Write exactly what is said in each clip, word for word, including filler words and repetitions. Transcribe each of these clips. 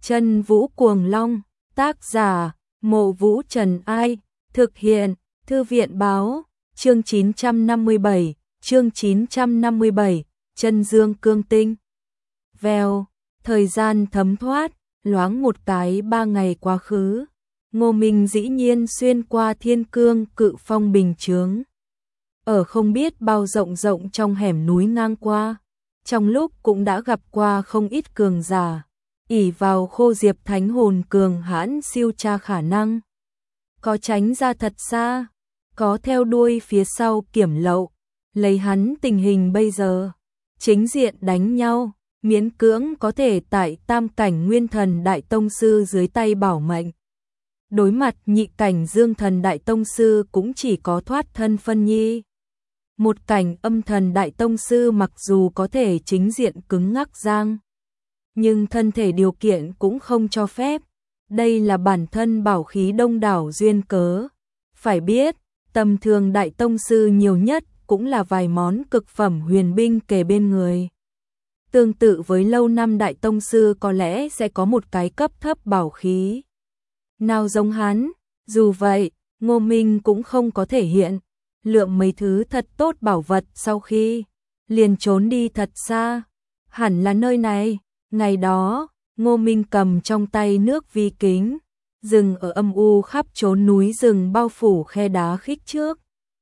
Chân Vũ Cuồng Long, tác giả, Mộ Vũ Trần Ai, thực hiện, Thư viện Báo, chương chín trăm năm mươi bảy, chương chín trăm năm mươi bảy, Chân Dương Cương Tinh. Vèo, thời gian thấm thoát, loáng một cái ba ngày quá khứ, Ngô Minh dĩ nhiên xuyên qua thiên cương cự phong bình chướng. Ở không biết bao rộng rộng trong hẻm núi ngang qua, trong lúc cũng đã gặp qua không ít cường giả, ỷ vào Khô Diệp thánh hồn cường hãn siêu tra khả năng. Có tránh ra thật xa, có theo đuôi phía sau kiểm lậu, lấy hắn tình hình bây giờ, chính diện đánh nhau, miễn cưỡng có thể tại tam cảnh nguyên thần đại tông sư dưới tay bảo mệnh. Đối mặt nhị cảnh dương thần đại tông sư cũng chỉ có thoát thân phân nhi. Một cảnh âm thần đại tông sư mặc dù có thể chính diện cứng ngắc giang, nhưng thân thể điều kiện cũng không cho phép. Đây là bản thân bảo khí đông đảo duyên cớ. Phải biết, tầm thường đại tông sư nhiều nhất cũng là vài món cực phẩm huyền binh kề bên người. Tương tự với lâu năm đại tông sư có lẽ sẽ có một cái cấp thấp bảo khí. Nào giống hắn, dù vậy, Ngô Minh cũng không có thể hiện lượm mấy thứ thật tốt bảo vật sau khi liền trốn đi thật xa. Hẳn là nơi này. Ngày đó, Ngô Minh cầm trong tay nước vi kính, dừng ở âm u khắp chốn núi rừng bao phủ khe đá khích trước.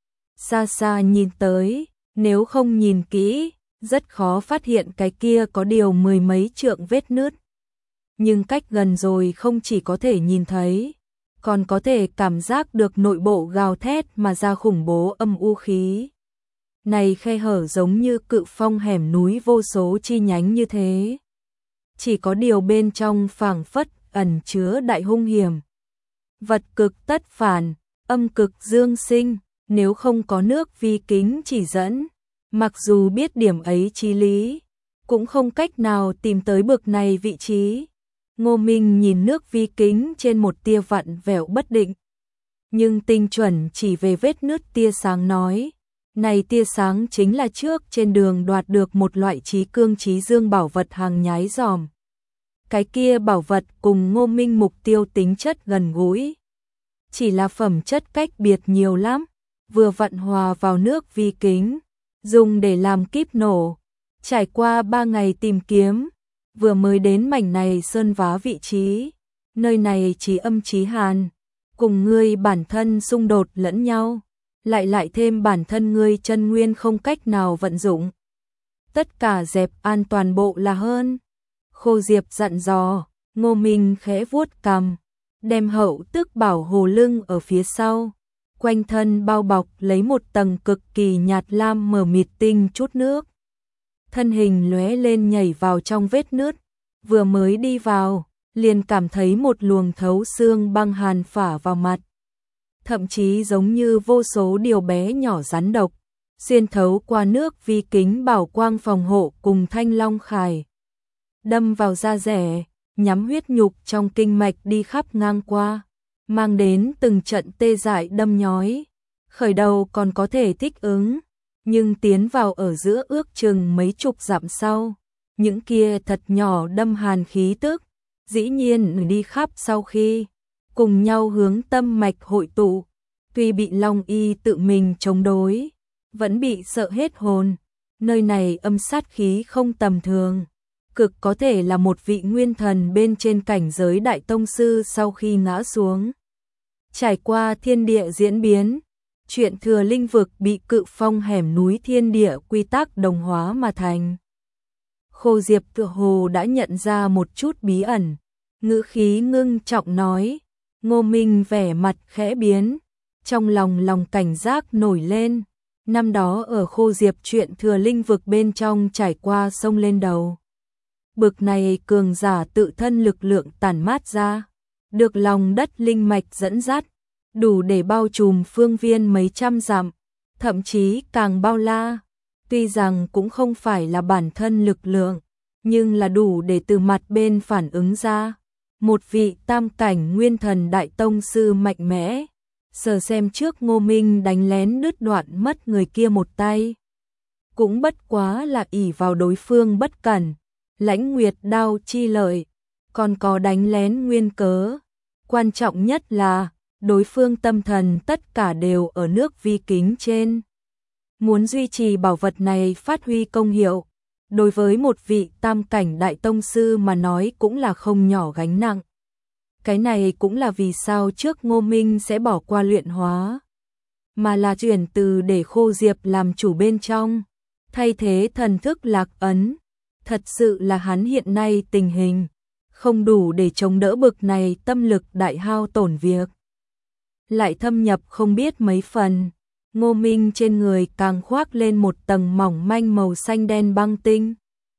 Xa xa nhìn tới, nếu không nhìn kỹ, rất khó phát hiện cái kia có điều mười mấy trượng vết nứt. Nhưng cách gần rồi không chỉ có thể nhìn thấy, còn có thể cảm giác được nội bộ gào thét mà ra khủng bố âm u khí. Này khe hở giống như cự phong hẻm núi vô số chi nhánh như thế. Chỉ có điều bên trong phảng phất ẩn chứa đại hung hiểm. Vật cực tất phản, âm cực dương sinh, nếu không có nước vi kính chỉ dẫn, mặc dù biết điểm ấy chí lý, cũng không cách nào tìm tới bực này vị trí. Ngô Minh nhìn nước vi kính trên một tia vặn vẹo bất định, nhưng tinh chuẩn chỉ về vết nứt tia sáng nói, này tia sáng chính là trước trên đường đoạt được một loại trí cương trí dương bảo vật hàng nhái giòm. Cái kia bảo vật cùng Ngô Minh mục tiêu tính chất gần gũi, chỉ là phẩm chất cách biệt nhiều lắm, vừa vặn hòa vào nước vi kính, dùng để làm kíp nổ. Trải qua ba ngày tìm kiếm, vừa mới đến mảnh này sơn vá vị trí, nơi này trí âm trí hàn, cùng ngươi bản thân xung đột lẫn nhau, lại lại thêm bản thân ngươi chân nguyên không cách nào vận dụng. Tất cả dẹp an toàn bộ là hơn. Khô Diệp dặn dò, Ngô Minh khẽ vuốt cằm, đem hậu tức bảo hồ lưng ở phía sau, quanh thân bao bọc lấy một tầng cực kỳ nhạt lam mờ mịt tinh chút nước. Thân hình lóe lên nhảy vào trong vết nứt, vừa mới đi vào, liền cảm thấy một luồng thấu xương băng hàn phả vào mặt. Thậm chí giống như vô số điều bé nhỏ rắn độc, xuyên thấu qua nước vi kính bảo quang phòng hộ cùng thanh long khải. Đâm vào da rẻ, nhắm huyết nhục trong kinh mạch đi khắp ngang qua, mang đến từng trận tê dại đâm nhói. Khởi đầu còn có thể thích ứng, nhưng tiến vào ở giữa ước chừng mấy chục dặm sau, những kia thật nhỏ đâm hàn khí tức, dĩ nhiên đi khắp sau khi cùng nhau hướng tâm mạch hội tụ, tuy bị Long Y tự mình chống đối, vẫn bị sợ hết hồn. Nơi này âm sát khí không tầm thường, cực có thể là một vị nguyên thần bên trên cảnh giới đại tông sư sau khi ngã xuống. Trải qua thiên địa diễn biến, chuyện thừa linh vực bị cự phong hẻm núi thiên địa quy tắc đồng hóa mà thành. Khô Diệp tựa hồ đã nhận ra một chút bí ẩn, ngữ khí ngưng trọng nói. Ngô Minh vẻ mặt khẽ biến, trong lòng lòng cảnh giác nổi lên. Năm đó ở Khô Diệp chuyện thừa linh vực bên trong trải qua sông lên đầu. Bực này cường giả tự thân lực lượng tản mát ra, được lòng đất linh mạch dẫn dắt, đủ để bao trùm phương viên mấy trăm dặm, thậm chí càng bao la. Tuy rằng cũng không phải là bản thân lực lượng, nhưng là đủ để từ mặt bên phản ứng ra. Một vị tam cảnh nguyên thần đại tông sư mạnh mẽ, sờ xem trước Ngô Minh đánh lén đứt đoạn mất người kia một tay. Cũng bất quá là ỷ vào đối phương bất cẩn, Lãnh Nguyệt đao chi lợi, còn có đánh lén nguyên cớ. Quan trọng nhất là, đối phương tâm thần tất cả đều ở nước vi kính trên. Muốn duy trì bảo vật này phát huy công hiệu, đối với một vị tam cảnh đại tông sư mà nói cũng là không nhỏ gánh nặng. Cái này cũng là vì sao trước Ngô Minh sẽ bỏ qua luyện hóa, mà là chuyển từ để Khô Diệp làm chủ bên trong, thay thế thần thức lạc ấn. Thật sự là hắn hiện nay tình hình không đủ để chống đỡ bực này tâm lực đại hao tổn việc. Lại thâm nhập không biết mấy phần, Ngô Minh trên người càng khoác lên một tầng mỏng manh màu xanh đen băng tinh.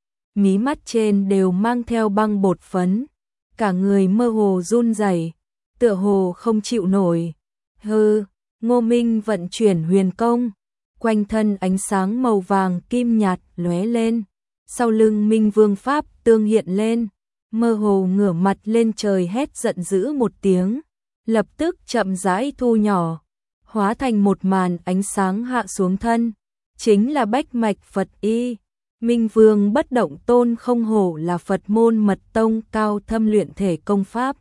Mí mắt trên đều mang theo băng bột phấn, cả người mơ hồ run rẩy, tựa hồ không chịu nổi. Hừ, Ngô Minh vận chuyển huyền công, quanh thân ánh sáng màu vàng kim nhạt lóe lên, sau lưng Minh Vương Pháp tương hiện lên, mơ hồ ngửa mặt lên trời hét giận dữ một tiếng, lập tức chậm rãi thu nhỏ, hóa thành một màn ánh sáng hạ xuống thân, chính là bách mạch Phật y. Minh Vương bất động tôn không hổ là Phật môn mật tông cao thâm luyện thể công pháp.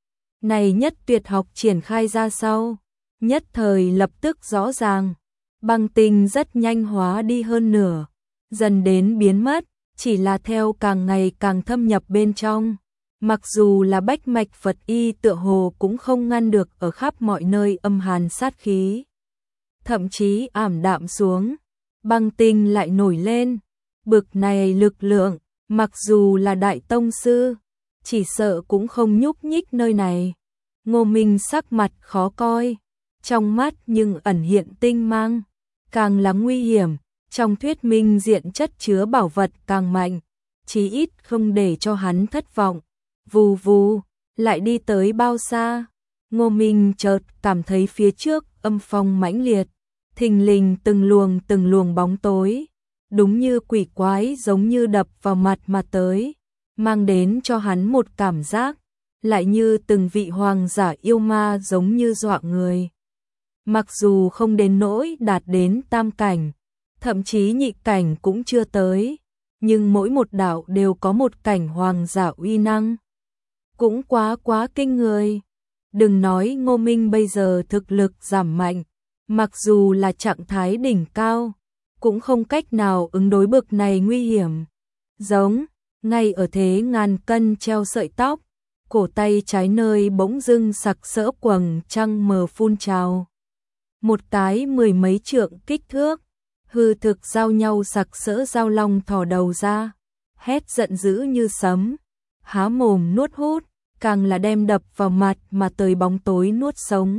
Này nhất tuyệt học triển khai ra sau, nhất thời lập tức rõ ràng, băng tinh rất nhanh hóa đi hơn nửa, dần đến biến mất, chỉ là theo càng ngày càng thâm nhập bên trong. Mặc dù là bách mạch Phật y tựa hồ cũng không ngăn được ở khắp mọi nơi âm hàn sát khí. Thậm chí ảm đạm xuống, băng tinh lại nổi lên. Bực này lực lượng, mặc dù là đại tông sư, chỉ sợ cũng không nhúc nhích nơi này. Ngô Minh sắc mặt khó coi, trong mắt nhưng ẩn hiện tinh mang, càng là nguy hiểm, trong thuyết minh diện chất chứa bảo vật càng mạnh, chí ít không để cho hắn thất vọng. Vù vù, lại đi tới bao xa, Ngô Minh chợt cảm thấy phía trước âm phong mãnh liệt, thình lình từng luồng từng luồng bóng tối, đúng như quỷ quái giống như đập vào mặt mà tới, mang đến cho hắn một cảm giác, lại như từng vị hoàng giả yêu ma giống như dọa người. Mặc dù không đến nỗi đạt đến tam cảnh, thậm chí nhị cảnh cũng chưa tới, nhưng mỗi một đạo đều có một cảnh hoàng giả uy năng. Cũng quá quá kinh người. Đừng nói Ngô Minh bây giờ thực lực giảm mạnh, mặc dù là trạng thái đỉnh cao, cũng không cách nào ứng đối bực này nguy hiểm. Giống, ngay ở thế ngàn cân treo sợi tóc, cổ tay trái nơi bỗng dưng sặc sỡ quầng trăng mờ phun trào. Một cái mười mấy trượng kích thước, hư thực giao nhau sặc sỡ giao long thò đầu ra, hét giận dữ như sấm, há mồm nuốt hút, càng là đem đập vào mặt mà tới bóng tối nuốt sống.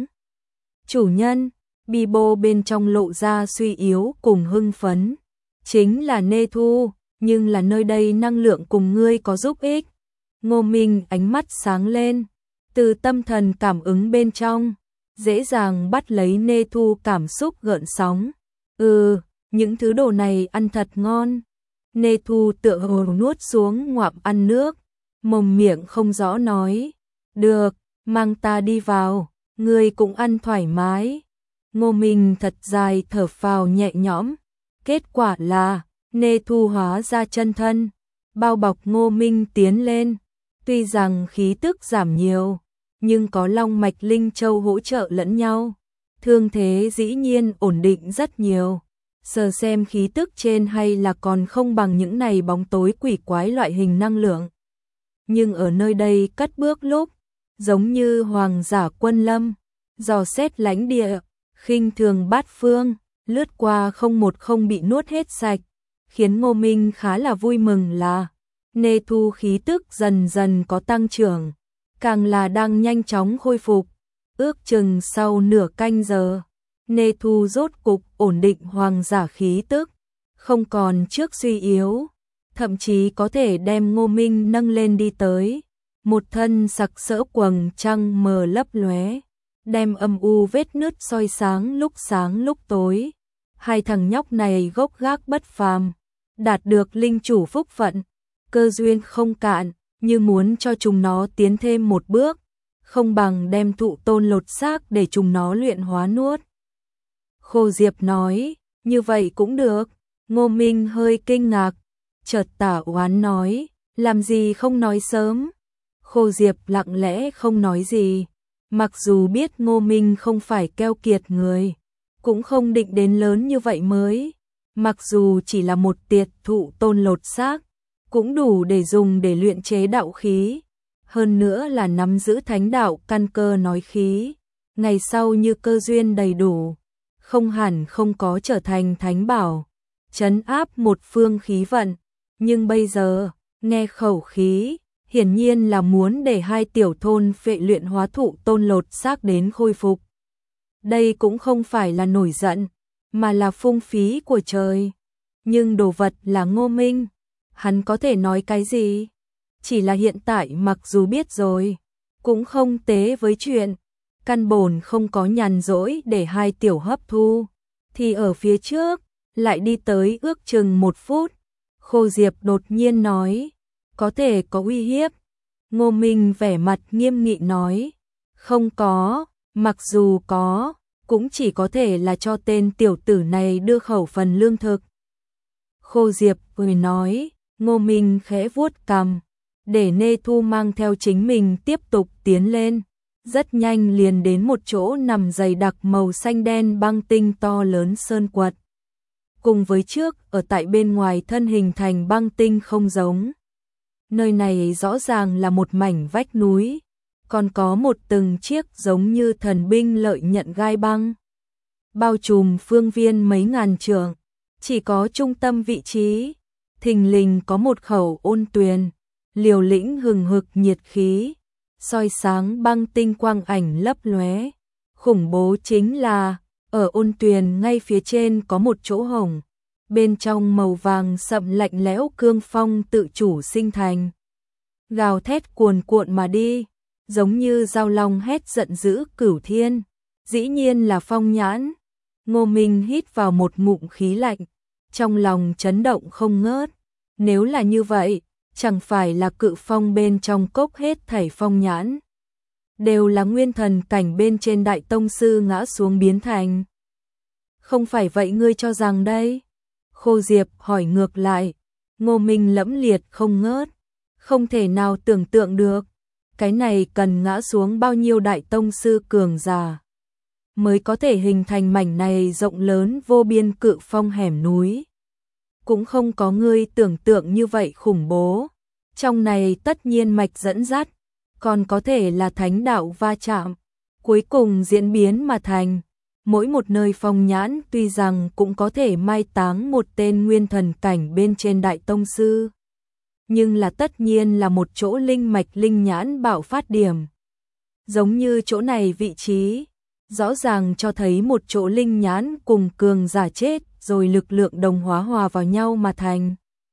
Chủ nhân, Bibo bên trong lộ ra suy yếu cùng hưng phấn, chính là Nê Thu, nhưng là nơi đây năng lượng cùng ngươi có giúp ích. Ngô Minh ánh mắt sáng lên, từ tâm thần cảm ứng bên trong, dễ dàng bắt lấy Nê Thu cảm xúc gợn sóng. Ừ, những thứ đồ này ăn thật ngon. Nê Thu tựa hồ nuốt xuống ngoạm ăn nước, mồm miệng không rõ nói, được, mang ta đi vào, ngươi cũng ăn thoải mái. Ngô Minh thật dài thở phào nhẹ nhõm, kết quả là, Nê Thu hóa ra chân thân, bao bọc Ngô Minh tiến lên, tuy rằng khí tức giảm nhiều, nhưng có long mạch linh châu hỗ trợ lẫn nhau, thương thế dĩ nhiên ổn định rất nhiều. Sờ xem khí tức trên hay là còn không bằng những này bóng tối quỷ quái loại hình năng lượng. Nhưng ở nơi đây cất bước lúc, giống như hoàng giả quân lâm, dò xét lãnh địa, khinh thường bát phương, lướt qua không một không bị nuốt hết sạch, khiến Ngô Minh khá là vui mừng là Nê Thu khí tức dần dần có tăng trưởng, càng là đang nhanh chóng khôi phục, ước chừng sau nửa canh giờ. Nê Thu rốt cục ổn định hoàng giả khí tức, không còn trước suy yếu, thậm chí có thể đem Ngô Minh nâng lên đi tới, một thân sặc sỡ quầng trăng mờ lấp lóe, đem âm u vết nứt soi sáng lúc sáng lúc tối. Hai thằng nhóc này gốc gác bất phàm, đạt được linh chủ phúc phận, cơ duyên không cạn, như muốn cho chúng nó tiến thêm một bước, không bằng đem thụ tôn lột xác để chúng nó luyện hóa nuốt. Khô Diệp nói, như vậy cũng được. Ngô Minh hơi kinh ngạc, chợt tả oán nói, làm gì không nói sớm. Khô Khô Diệp lặng lẽ không nói gì, mặc dù biết Ngô Minh không phải keo kiệt người, cũng không định đến lớn như vậy mới, mặc dù chỉ là một tiệt thụ tôn lột xác, cũng đủ để dùng để luyện chế đạo khí, hơn nữa là nắm giữ thánh đạo căn cơ nói khí, ngày sau như cơ duyên đầy đủ, không hẳn không có trở thành thánh bảo, trấn áp một phương khí vận, nhưng bây giờ, nghe khẩu khí, hiển nhiên là muốn để hai tiểu thôn phệ luyện hóa thụ tôn lột xác đến khôi phục. Đây cũng không phải là nổi giận, mà là phung phí của trời. Nhưng đồ vật là Ngô Minh, hắn có thể nói cái gì? Chỉ là hiện tại mặc dù biết rồi, cũng không tế với chuyện, căn bổn không có nhàn rỗi để hai tiểu hấp thu, thì ở phía trước, lại đi tới ước chừng một phút. Khô Diệp đột nhiên nói, có thể có uy hiếp. Ngô Minh vẻ mặt nghiêm nghị nói, không có, mặc dù có, cũng chỉ có thể là cho tên tiểu tử này đưa khẩu phần lương thực. Khô Diệp cười nói, Ngô Minh khẽ vuốt cằm, để Nê Thu mang theo chính mình tiếp tục tiến lên. Rất nhanh liền đến một chỗ nằm dày đặc màu xanh đen băng tinh to lớn sơn quật. Cùng với trước, ở tại bên ngoài thân hình thành băng tinh không giống. Nơi này rõ ràng là một mảnh vách núi, còn có một từng chiếc giống như thần binh lợi nhận gai băng. Bao trùm phương viên mấy ngàn trượng, chỉ có trung tâm vị trí, thình lình có một khẩu ôn tuyền, liều lĩnh hừng hực nhiệt khí, soi sáng băng tinh quang ảnh lấp lóe. Khủng bố chính là, ở ôn tuyền ngay phía trên có một chỗ hổng, bên trong màu vàng sậm lạnh lẽo cương phong tự chủ sinh thành. Gào thét cuồn cuộn mà đi, giống như dao long hét giận dữ cửu thiên, dĩ nhiên là phong nhãn. Ngô Minh hít vào một ngụm khí lạnh, trong lòng chấn động không ngớt, nếu là như vậy, chẳng phải là cự phong bên trong cốc hết thảy phong nhãn đều là nguyên thần cảnh bên trên đại tông sư ngã xuống biến thành. Không phải vậy ngươi cho rằng đây? Khô Diệp hỏi ngược lại. Ngô Minh lẫm liệt không ngớt, không thể nào tưởng tượng được, cái này cần ngã xuống bao nhiêu đại tông sư cường giả mới có thể hình thành mảnh này rộng lớn vô biên cự phong hẻm núi. Cũng không có ngươi tưởng tượng như vậy khủng bố, trong này tất nhiên mạch dẫn dắt, còn có thể là thánh đạo va chạm, cuối cùng diễn biến mà thành. Mỗi một nơi phong nhãn tuy rằng cũng có thể mai táng một tên nguyên thần cảnh bên trên đại tông sư, nhưng là tất nhiên là một chỗ linh mạch linh nhãn bạo phát điểm. Giống như chỗ này vị trí, rõ ràng cho thấy một chỗ linh nhãn cùng cường giả chết rồi lực lượng đồng hóa hòa vào nhau mà thành.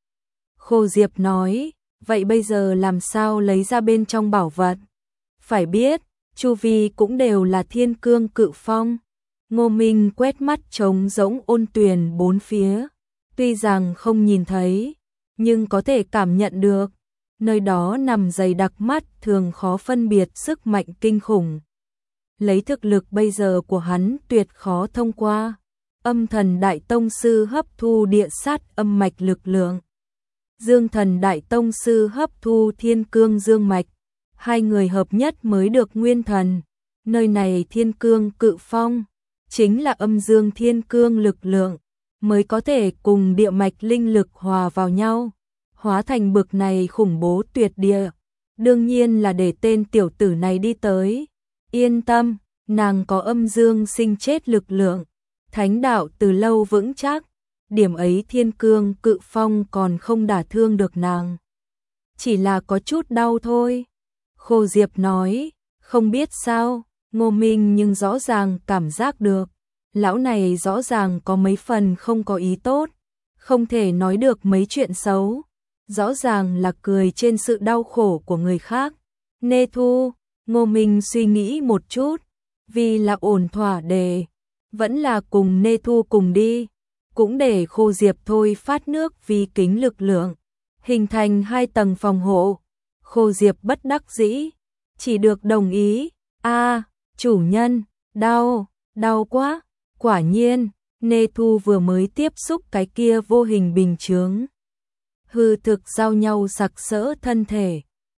Khô Diệp nói, vậy bây giờ làm sao lấy ra bên trong bảo vật? Phải biết, chu vi cũng đều là thiên cương cự phong. Ngô Minh quét mắt trống rỗng ôn tuyền bốn phía, tuy rằng không nhìn thấy, nhưng có thể cảm nhận được, nơi đó nằm dày đặc mắt thường khó phân biệt sức mạnh kinh khủng. Lấy thực lực bây giờ của hắn tuyệt khó thông qua. Âm thần đại tông sư hấp thu địa sát âm mạch lực lượng, dương thần đại tông sư hấp thu thiên cương dương mạch, hai người hợp nhất mới được nguyên thần. Nơi này thiên cương cự phong, chính là âm dương thiên cương lực lượng, mới có thể cùng địa mạch linh lực hòa vào nhau, hóa thành bực này khủng bố tuyệt địa. Đương nhiên là để tên tiểu tử này đi tới. Yên tâm, nàng có âm dương sinh chết lực lượng, thánh đạo từ lâu vững chắc, điểm ấy thiên cương cự phong còn không đả thương được nàng. Chỉ là có chút đau thôi. Khô Diệp nói, không biết sao, Ngô Minh nhưng rõ ràng cảm giác được, lão này rõ ràng có mấy phần không có ý tốt, không thể nói được mấy chuyện xấu, rõ ràng là cười trên sự đau khổ của người khác. Nê Thu, Ngô Minh suy nghĩ một chút, vì là ổn thỏa đề, vẫn là cùng Nê Thu cùng đi, cũng để Khô Diệp thôi phát nước vì kính lực lượng, hình thành hai tầng phòng hộ. Khô Diệp bất đắc dĩ, chỉ được đồng ý. A, chủ nhân, đau, đau quá. Quả nhiên, Nê Thu vừa mới tiếp xúc cái kia vô hình bình chướng, hư thực giao nhau sặc sỡ thân thể,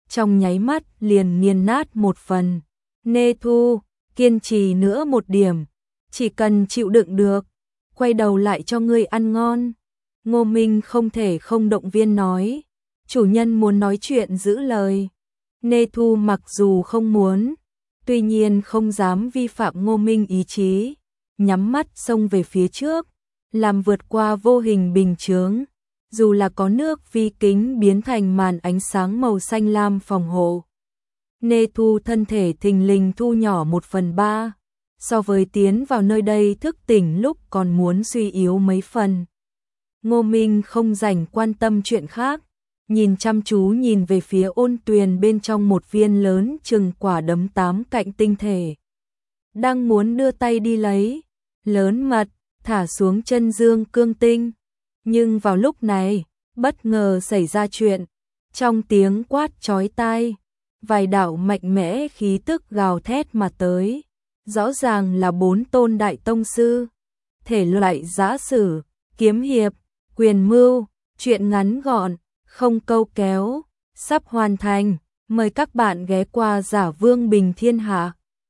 trong nháy mắt liền nghiền nát một phần. Nê Thu, kiên trì nữa một điểm, chỉ cần chịu đựng được, quay đầu lại cho ngươi ăn ngon. Ngô Minh không thể không động viên nói, chủ nhân muốn nói chuyện giữ lời. Nê Thu mặc dù không muốn, tuy nhiên không dám vi phạm Ngô Minh ý chí, nhắm mắt xông về phía trước, làm vượt qua vô hình bình chướng. Dù là có nước vi kính biến thành màn ánh sáng màu xanh lam phòng hộ, Nê Thu thân thể thình lình thu nhỏ một phần ba, so với tiến vào nơi đây thức tỉnh lúc còn muốn suy yếu mấy phần. Ngô Minh không rảnh quan tâm chuyện khác, nhìn chăm chú nhìn về phía Ôn Tuyền bên trong một viên lớn chừng quả đấm tám cạnh tinh thể. Đang muốn đưa tay đi lấy, lớn mật, thả xuống chân dương cương tinh. Nhưng vào lúc này, bất ngờ xảy ra chuyện, trong tiếng quát chói tai, vài đạo mạnh mẽ khí tức gào thét mà tới, rõ ràng là bốn tôn đại tông sư, thể loại giã sử, kiếm hiệp, quyền mưu, chuyện ngắn gọn, không câu kéo, sắp hoàn thành, mời các bạn ghé qua Giả Vương Bình Thiên Hạ.